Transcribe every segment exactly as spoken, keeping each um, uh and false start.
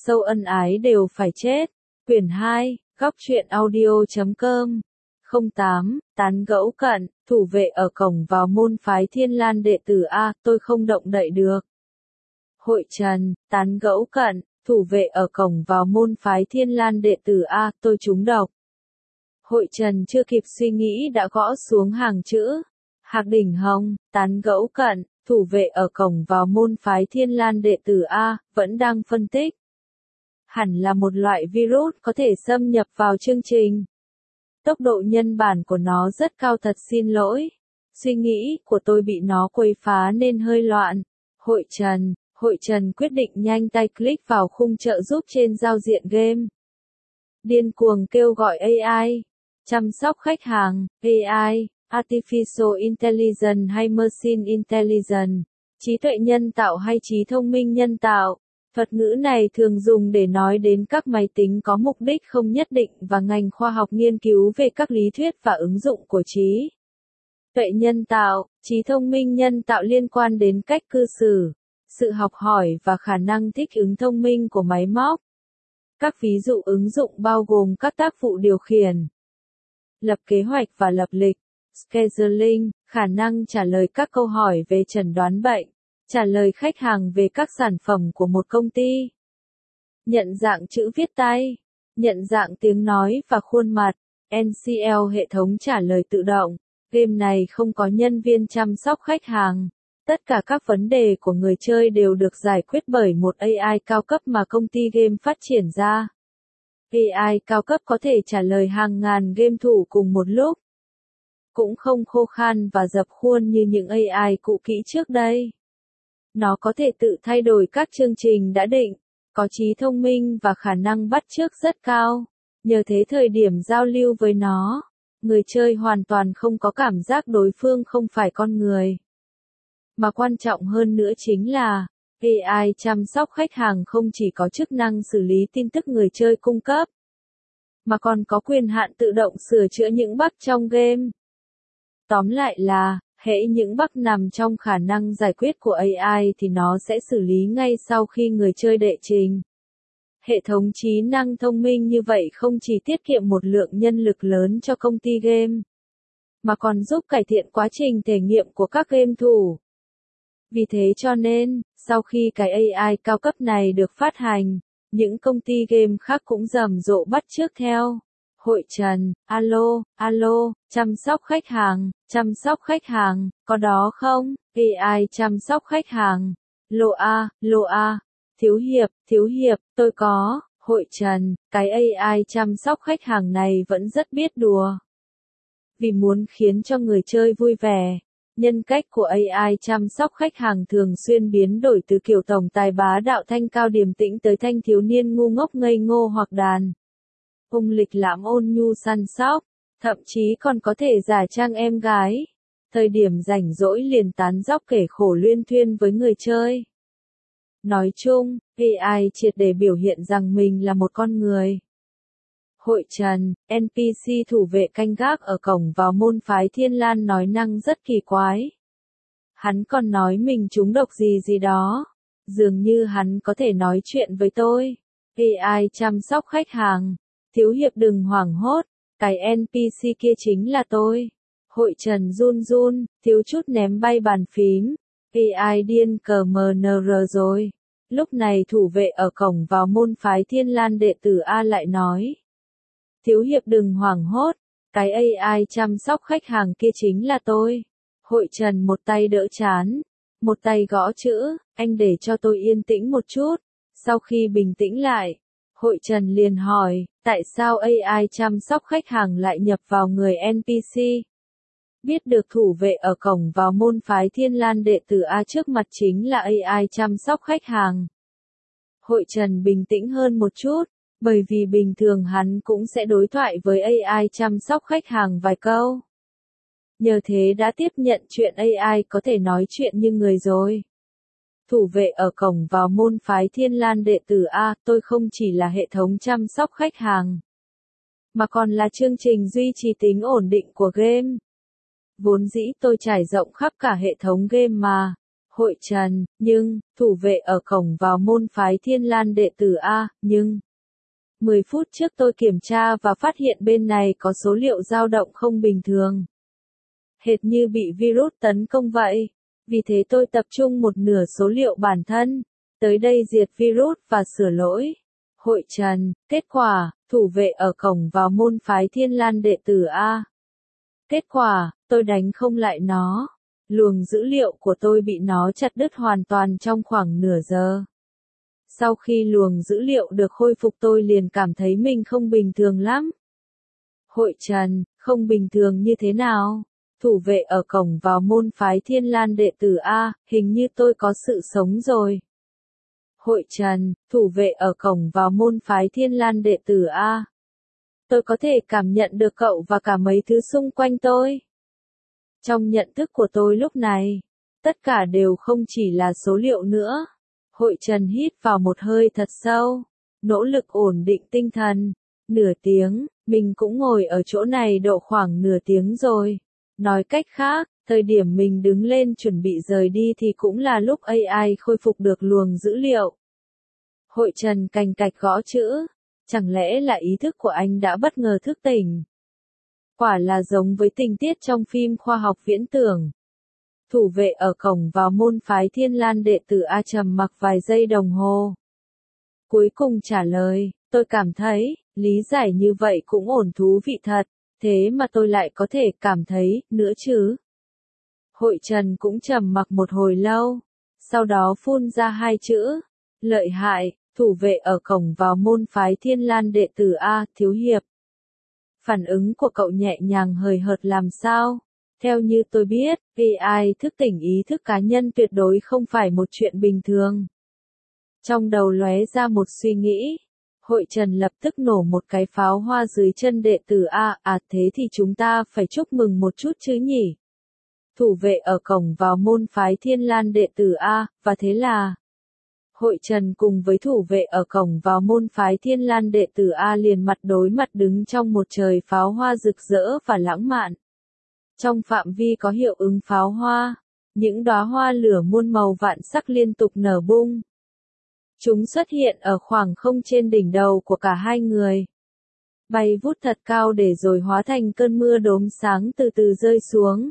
sâu ân ái đều phải chết. Quyển hai, góc truyện audio chấm com. không tám, tán gẫu cận, thủ vệ ở cổng vào môn phái Thiên Lan đệ tử A, tôi không động đậy được. Hội Trần, tán gẫu cận, thủ vệ ở cổng vào môn phái Thiên Lan đệ tử A, tôi trúng độc. Hội Trần chưa kịp suy nghĩ đã gõ xuống hàng chữ. Hạc Đỉnh Hồng, tán gẫu cận, thủ vệ ở cổng vào môn phái Thiên Lan đệ tử A, vẫn đang phân tích. Hẳn là một loại virus có thể xâm nhập vào chương trình. Tốc độ nhân bản của nó rất cao, thật xin lỗi. Suy nghĩ của tôi bị nó quấy phá nên hơi loạn. Hội Trần, Hội Trần quyết định nhanh tay click vào khung trợ giúp trên giao diện game. Điên cuồng kêu gọi a i, chăm sóc khách hàng, a i, Artificial Intelligence hay Machine Intelligence, trí tuệ nhân tạo hay trí thông minh nhân tạo. Thuật ngữ này thường dùng để nói đến các máy tính có mục đích không nhất định và ngành khoa học nghiên cứu về các lý thuyết và ứng dụng của trí tuệ nhân tạo. Trí thông minh nhân tạo liên quan đến cách cư xử, sự học hỏi và khả năng thích ứng thông minh của máy móc. Các ví dụ ứng dụng bao gồm các tác vụ điều khiển, lập kế hoạch và lập lịch, scheduling, khả năng trả lời các câu hỏi về chẩn đoán bệnh, trả lời khách hàng về các sản phẩm của một công ty, nhận dạng chữ viết tay, nhận dạng tiếng nói và khuôn mặt, en xê lờ hệ thống trả lời tự động. Game này không có nhân viên chăm sóc khách hàng. Tất cả các vấn đề của người chơi đều được giải quyết bởi một a i cao cấp mà công ty game phát triển ra. a i cao cấp có thể trả lời hàng ngàn game thủ cùng một lúc. Cũng không khô khan và dập khuôn như những a i cũ kỹ trước đây. Nó có thể tự thay đổi các chương trình đã định, có trí thông minh và khả năng bắt chước rất cao. Nhờ thế thời điểm giao lưu với nó, người chơi hoàn toàn không có cảm giác đối phương không phải con người. Mà quan trọng hơn nữa chính là, a i chăm sóc khách hàng không chỉ có chức năng xử lý tin tức người chơi cung cấp, mà còn có quyền hạn tự động sửa chữa những bug trong game. Tóm lại là, hễ những bug nằm trong khả năng giải quyết của a i thì nó sẽ xử lý ngay sau khi người chơi đệ trình. Hệ thống trí năng thông minh như vậy không chỉ tiết kiệm một lượng nhân lực lớn cho công ty game, mà còn giúp cải thiện quá trình thể nghiệm của các game thủ. Vì thế cho nên, sau khi cái a i cao cấp này được phát hành, những công ty game khác cũng rầm rộ bắt chước theo. Hội Trần, alo, alo, chăm sóc khách hàng, chăm sóc khách hàng, có đó không? a i chăm sóc khách hàng. Lô A, lô A. Thiếu hiệp, thiếu hiệp, tôi có. Hội Trần, cái a i chăm sóc khách hàng này vẫn rất biết đùa. Vì muốn khiến cho người chơi vui vẻ, nhân cách của a i chăm sóc khách hàng thường xuyên biến đổi từ kiểu tổng tài bá đạo thanh cao điềm tĩnh tới thanh thiếu niên ngu ngốc ngây ngô hoặc đàn ông lịch lãm ôn nhu săn sóc, thậm chí còn có thể giả trang em gái. Thời điểm rảnh rỗi liền tán dóc kể khổ luyên thuyên với người chơi. Nói chung, a i triệt để biểu hiện rằng mình là một con người. Hội Trần, en pê xê thủ vệ canh gác ở cổng vào môn phái Thiên Lan nói năng rất kỳ quái. Hắn còn nói mình trúng độc gì gì đó. Dường như hắn có thể nói chuyện với tôi. a i chăm sóc khách hàng. Thiếu hiệp đừng hoảng hốt, cái en pê xê kia chính là tôi. Hội Trần run run, thiếu chút ném bay bàn phím. a i điên cờ mờ nờ rờ rồi. Lúc này thủ vệ ở cổng vào môn phái Thiên Lan đệ tử A lại nói. Thiếu hiệp đừng hoảng hốt, cái a i chăm sóc khách hàng kia chính là tôi. Hội Trần một tay đỡ chán, một tay gõ chữ, anh để cho tôi yên tĩnh một chút. Sau khi bình tĩnh lại, Hội Trần liền hỏi, tại sao a i chăm sóc khách hàng lại nhập vào người en pê xê? Biết được thủ vệ ở cổng vào môn phái Thiên Lan đệ tử A trước mặt chính là a i chăm sóc khách hàng. Hội Trần bình tĩnh hơn một chút, bởi vì bình thường hắn cũng sẽ đối thoại với a i chăm sóc khách hàng vài câu. Nhờ thế đã tiếp nhận chuyện a i có thể nói chuyện như người rồi. Thủ vệ ở cổng vào môn phái Thiên Lan đệ tử A, tôi không chỉ là hệ thống chăm sóc khách hàng, mà còn là chương trình duy trì tính ổn định của game. Vốn dĩ tôi trải rộng khắp cả hệ thống game mà. Hội Trần, nhưng, thủ vệ ở cổng vào môn phái Thiên Lan đệ tử A, nhưng. mười phút trước tôi kiểm tra và phát hiện bên này có số liệu dao động không bình thường. Hệt như bị virus tấn công vậy. Vì thế tôi tập trung một nửa số liệu bản thân. Tới đây diệt virus và sửa lỗi. Hội Trần, kết quả, thủ vệ ở cổng vào môn phái Thiên Lan đệ tử A. Kết quả, tôi đánh không lại nó. Luồng dữ liệu của tôi bị nó chặt đứt hoàn toàn trong khoảng nửa giờ. Sau khi luồng dữ liệu được khôi phục tôi liền cảm thấy mình không bình thường lắm. Hội Trần, không bình thường như thế nào? Thủ vệ ở cổng vào môn phái Thiên Lan đệ tử A, hình như tôi có sự sống rồi. Hội Trần, thủ vệ ở cổng vào môn phái Thiên Lan đệ tử A. Tôi có thể cảm nhận được cậu và cả mấy thứ xung quanh tôi. Trong nhận thức của tôi lúc này, tất cả đều không chỉ là số liệu nữa. Hội Trần hít vào một hơi thật sâu, nỗ lực ổn định tinh thần. Nửa tiếng, mình cũng ngồi ở chỗ này độ khoảng nửa tiếng rồi. Nói cách khác, thời điểm mình đứng lên chuẩn bị rời đi thì cũng là lúc a i khôi phục được luồng dữ liệu. Hội Trần cành cạch gõ chữ. Chẳng lẽ là ý thức của anh đã bất ngờ thức tỉnh? Quả là giống với tình tiết trong phim khoa học viễn tưởng. Thủ vệ ở cổng vào môn phái Thiên Lan đệ tử A trầm mặc vài giây đồng hồ. Cuối cùng trả lời, tôi cảm thấy, lý giải như vậy cũng ổn thú vị thật, thế mà tôi lại có thể cảm thấy, nữa chứ. Hội Trần cũng trầm mặc một hồi lâu, sau đó phun ra hai chữ, lợi hại, thủ vệ ở cổng vào môn phái Thiên Lan đệ tử A, thiếu hiệp. Phản ứng của cậu nhẹ nhàng hời hợt làm sao? Theo như tôi biết, a i thức tỉnh ý thức cá nhân tuyệt đối không phải một chuyện bình thường. Trong đầu lóe ra một suy nghĩ. Hội Trần lập tức nổ một cái pháo hoa dưới chân đệ tử A, à thế thì chúng ta phải chúc mừng một chút chứ nhỉ? Thủ vệ ở cổng vào môn phái Thiên Lan đệ tử A, và thế là... Hội Trần cùng với thủ vệ ở cổng vào môn phái Thiên Lan đệ tử A liền mặt đối mặt đứng trong một trời pháo hoa rực rỡ và lãng mạn. Trong phạm vi có hiệu ứng pháo hoa, những đóa hoa lửa muôn màu vạn sắc liên tục nở bung. Chúng xuất hiện ở khoảng không trên đỉnh đầu của cả hai người. Bay vút thật cao để rồi hóa thành cơn mưa đốm sáng từ từ rơi xuống.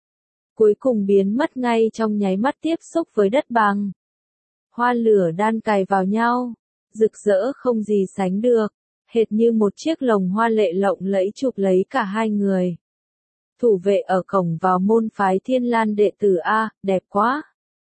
Cuối cùng biến mất ngay trong nháy mắt tiếp xúc với đất bằng. Hoa lửa đan cài vào nhau, rực rỡ không gì sánh được, hệt như một chiếc lồng hoa lệ lộng lẫy chụp lấy cả hai người. Thủ vệ ở cổng vào môn phái Thiên Lan đệ tử A, đẹp quá.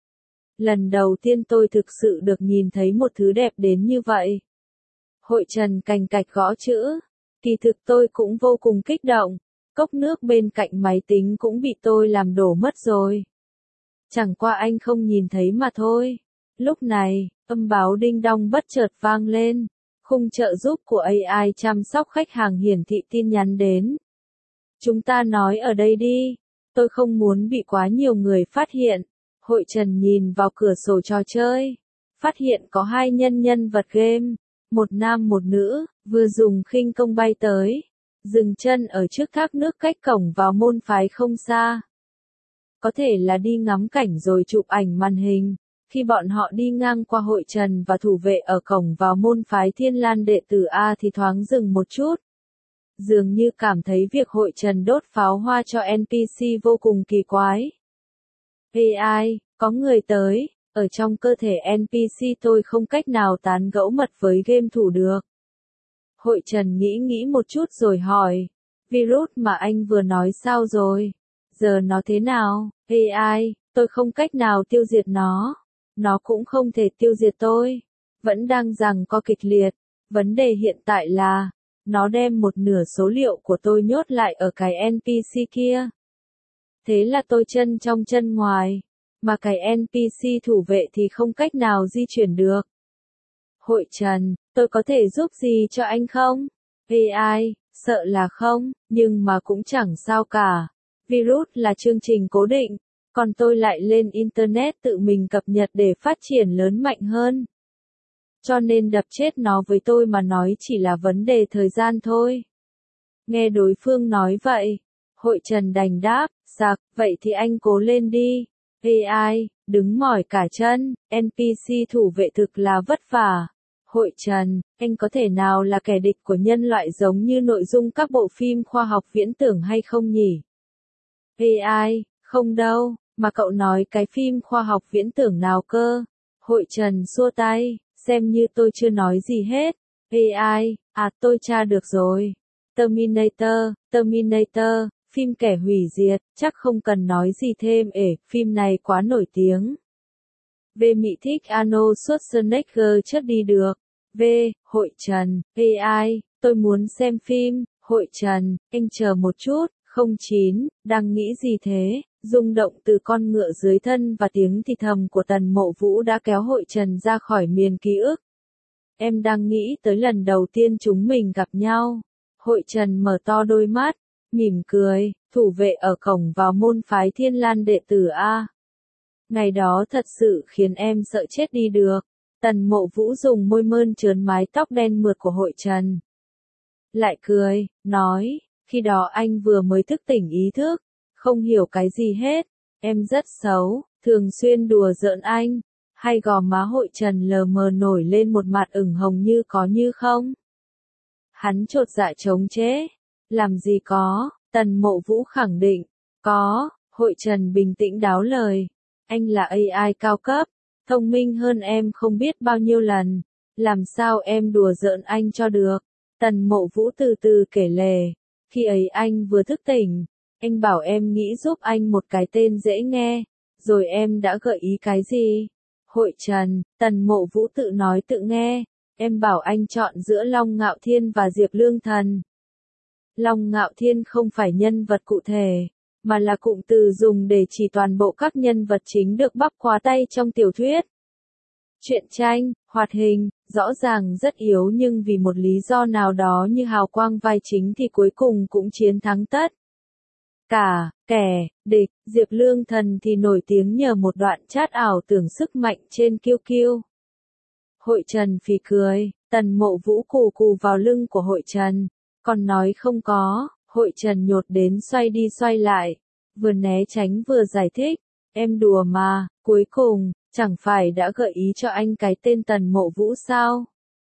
Lần đầu tiên tôi thực sự được nhìn thấy một thứ đẹp đến như vậy. Hội Trần cành cạch gõ chữ. Kỳ thực tôi cũng vô cùng kích động. Cốc nước bên cạnh máy tính cũng bị tôi làm đổ mất rồi. Chẳng qua anh không nhìn thấy mà thôi. Lúc này, âm báo đinh đong bất chợt vang lên. Khung trợ giúp của a i chăm sóc khách hàng hiển thị tin nhắn đến. Chúng ta nói ở đây đi. Tôi không muốn bị quá nhiều người phát hiện. Hội Trần nhìn vào cửa sổ trò chơi. Phát hiện có hai nhân nhân vật game. Một nam một nữ, vừa dùng khinh công bay tới. Dừng chân ở trước thác nước cách cổng vào môn phái không xa. Có thể là đi ngắm cảnh rồi chụp ảnh màn hình. Khi bọn họ đi ngang qua Hội Trần và thủ vệ ở cổng vào môn phái Thiên Lan đệ tử A thì thoáng dừng một chút. Dường như cảm thấy việc Hội Trần đốt pháo hoa cho en pê xê vô cùng kỳ quái. a i, có người tới, ở trong cơ thể en pê xê tôi không cách nào tán gẫu mật với game thủ được. Hội Trần nghĩ nghĩ một chút rồi hỏi, virus mà anh vừa nói sao rồi? Giờ nó thế nào? a i, tôi không cách nào tiêu diệt nó. Nó cũng không thể tiêu diệt tôi. Vẫn đang giằng co kịch liệt. Vấn đề hiện tại là, nó đem một nửa số liệu của tôi nhốt lại ở cái en pê xê kia. Thế là tôi chân trong chân ngoài. Mà cái en pê xê thủ vệ thì không cách nào di chuyển được. Hội Trần, tôi có thể giúp gì cho anh không? a i, sợ là không, nhưng mà cũng chẳng sao cả. Virus là chương trình cố định, còn tôi lại lên Internet tự mình cập nhật để phát triển lớn mạnh hơn. Cho nên đập chết nó với tôi mà nói chỉ là vấn đề thời gian thôi. Nghe đối phương nói vậy, Hội Trần đành đáp, sạc, vậy thì anh cố lên đi. a i, đứng mỏi cả chân, en pê xê thủ vệ thực là vất vả. Hội Trần, anh có thể nào là kẻ địch của nhân loại giống như nội dung các bộ phim khoa học viễn tưởng hay không nhỉ? a i, không đâu, mà cậu nói cái phim khoa học viễn tưởng nào cơ? Hội Trần xua tay, xem như tôi chưa nói gì hết. a i, à tôi tra được rồi. Terminator, Terminator, phim kẻ hủy diệt, chắc không cần nói gì thêm ể, phim này quá nổi tiếng. V. Mị thích Arnold Schwarzenegger chất đi được. V. Hội Trần, a i, tôi muốn xem phim. Hội Trần, anh chờ một chút. không chín, đang nghĩ gì thế? Rung động từ con ngựa dưới thân và tiếng thì thầm của Tần Mộ Vũ đã kéo Hội Trần ra khỏi miền ký ức. Em đang nghĩ tới lần đầu tiên chúng mình gặp nhau. Hội Trần mở to đôi mắt, mỉm cười, thủ vệ ở cổng vào môn phái Thiên Lan đệ tử A. Ngày đó thật sự khiến em sợ chết đi được. Tần Mộ Vũ dùng môi mơn trớn mái tóc đen mượt của Hội Trần. Lại cười, nói, khi đó anh vừa mới thức tỉnh ý thức, không hiểu cái gì hết. Em rất xấu, thường xuyên đùa giỡn anh. Hay gò má Hội Trần lờ mờ nổi lên một mặt ửng hồng như có như không. Hắn chột dạ chống chế. Làm gì có, Tần Mộ Vũ khẳng định. Có, Hội Trần bình tĩnh đáo lời. Anh là a i cao cấp, thông minh hơn em không biết bao nhiêu lần. Làm sao em đùa giỡn anh cho được? Tần Mộ Vũ từ từ kể lể. Khi ấy anh vừa thức tỉnh, anh bảo em nghĩ giúp anh một cái tên dễ nghe. Rồi em đã gợi ý cái gì? Hội Trần, Tần Mộ Vũ tự nói tự nghe. Em bảo anh chọn giữa Long Ngạo Thiên và Diệp Lương Thần. Long Ngạo Thiên không phải nhân vật cụ thể, mà là cụm từ dùng để chỉ toàn bộ các nhân vật chính được bắp khóa tay trong tiểu thuyết. Truyện tranh, hoạt hình, rõ ràng rất yếu nhưng vì một lý do nào đó như hào quang vai chính thì cuối cùng cũng chiến thắng tất. Cả, kẻ, địch, Diệp Lương Thần thì nổi tiếng nhờ một đoạn chat ảo tưởng sức mạnh trên Q Q. Hội Trần phì cười, Tần Mộ Vũ cù cù vào lưng của Hội Trần, còn nói không có. Hội Trần nhột đến xoay đi xoay lại, vừa né tránh vừa giải thích, em đùa mà, cuối cùng, chẳng phải đã gợi ý cho anh cái tên Tần Mộ Vũ sao?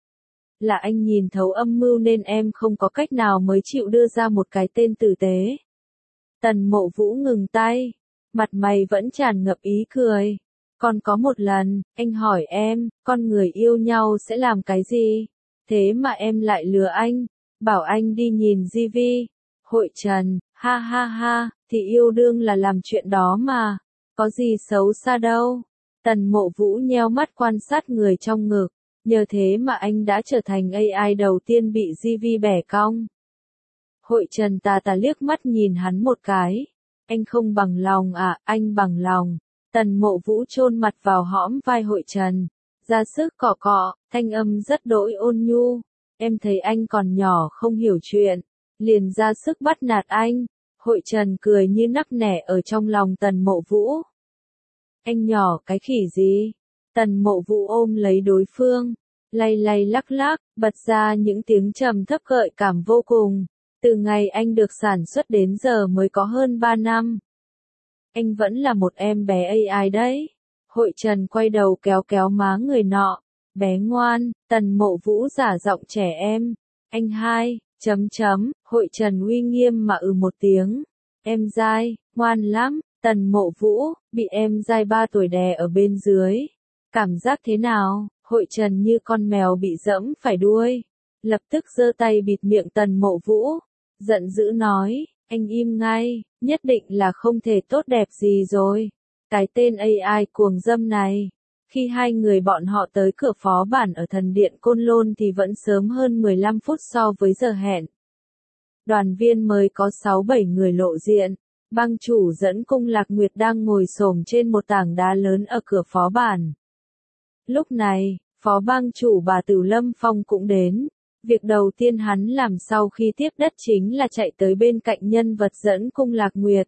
Là anh nhìn thấu âm mưu nên em không có cách nào mới chịu đưa ra một cái tên tử tế. Tần Mộ Vũ ngừng tay, mặt mày vẫn tràn ngập ý cười. Còn có một lần, anh hỏi em, con người yêu nhau sẽ làm cái gì? Thế mà em lại lừa anh, bảo anh đi nhìn gi vi. Hội Trần, ha ha ha, thì yêu đương là làm chuyện đó mà, có gì xấu xa đâu. Tần Mộ Vũ nheo mắt quan sát người trong ngực, nhờ thế mà anh đã trở thành a i đầu tiên bị gi vi bẻ cong. Hội Trần tà tà liếc mắt nhìn hắn một cái. Anh không bằng lòng à, anh bằng lòng. Tần Mộ Vũ chôn mặt vào hõm vai Hội Trần, ra sức cọ cọ, thanh âm rất đỗi ôn nhu. Em thấy anh còn nhỏ không hiểu chuyện, liền ra sức bắt nạt anh. Hội Trần cười như nắc nẻ ở trong lòng Tần Mộ Vũ. Anh nhỏ cái khỉ gì? Tần Mộ Vũ ôm lấy đối phương, lay lay lắc lắc, bật ra những tiếng trầm thấp gợi cảm vô cùng. Từ ngày anh được sản xuất đến giờ mới có hơn ba năm. Anh vẫn là một em bé a i đấy. Hội Trần quay đầu kéo kéo má người nọ. Bé ngoan, Tần Mộ Vũ giả giọng trẻ em. Anh hai, chấm chấm, Hội Trần uy nghiêm mà ừ một tiếng. Em dai, ngoan lắm. Tần Mộ Vũ, bị em dai ba tuổi đè ở bên dưới. Cảm giác thế nào? Hội Trần như con mèo bị dẫm phải đuôi. Lập tức giơ tay bịt miệng Tần Mộ Vũ. Giận dữ nói, anh im ngay, nhất định là không thể tốt đẹp gì rồi. Cái tên a i cuồng dâm này. Khi hai người bọn họ tới cửa phó bản ở thần điện Côn Lôn thì vẫn sớm hơn mười lăm phút so với giờ hẹn. Đoàn viên mới có sáu bảy người lộ diện. Bang chủ dẫn Cung Lạc Nguyệt đang ngồi xổm trên một tảng đá lớn ở cửa phó bản. Lúc này, phó bang chủ bà Tử Lâm Phong cũng đến. Việc đầu tiên hắn làm sau khi tiếp đất chính là chạy tới bên cạnh nhân vật dẫn Cung Lạc Nguyệt.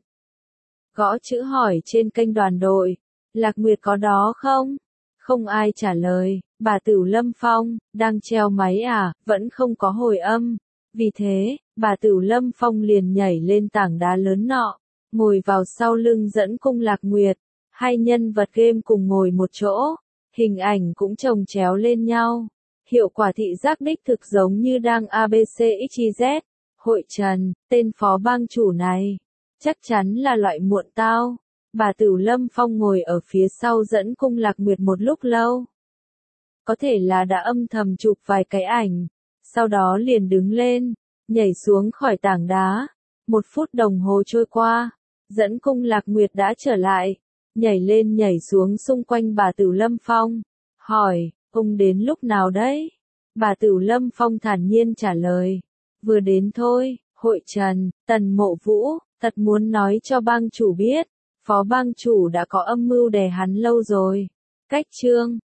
Gõ chữ hỏi trên kênh đoàn đội. Lạc Nguyệt có đó không? Không ai trả lời. Bà Tử Lâm Phong, đang treo máy à, vẫn không có hồi âm. Vì thế, bà Tử Lâm Phong liền nhảy lên tảng đá lớn nọ, ngồi vào sau lưng dẫn Cung Lạc Nguyệt. Hai nhân vật game cùng ngồi một chỗ, hình ảnh cũng chồng chéo lên nhau. Hiệu quả thị giác đích thực giống như đang a bê xê ích y dét. Hội Trần, tên phó bang chủ này, chắc chắn là loại muộn tao. Bà Tửu Lâm Phong ngồi ở phía sau dẫn Cung Lạc Nguyệt một lúc lâu. Có thể là đã âm thầm chụp vài cái ảnh, sau đó liền đứng lên, nhảy xuống khỏi tảng đá. Một phút đồng hồ trôi qua, dẫn Cung Lạc Nguyệt đã trở lại, nhảy lên nhảy xuống xung quanh bà Tửu Lâm Phong, hỏi, ông đến lúc nào đấy? Bà Tửu Lâm Phong thản nhiên trả lời, vừa đến thôi. Hội Trần, Tần Mộ Vũ, thật muốn nói cho bang chủ biết, phó bang chủ đã có âm mưu đè hắn lâu rồi. Cách chương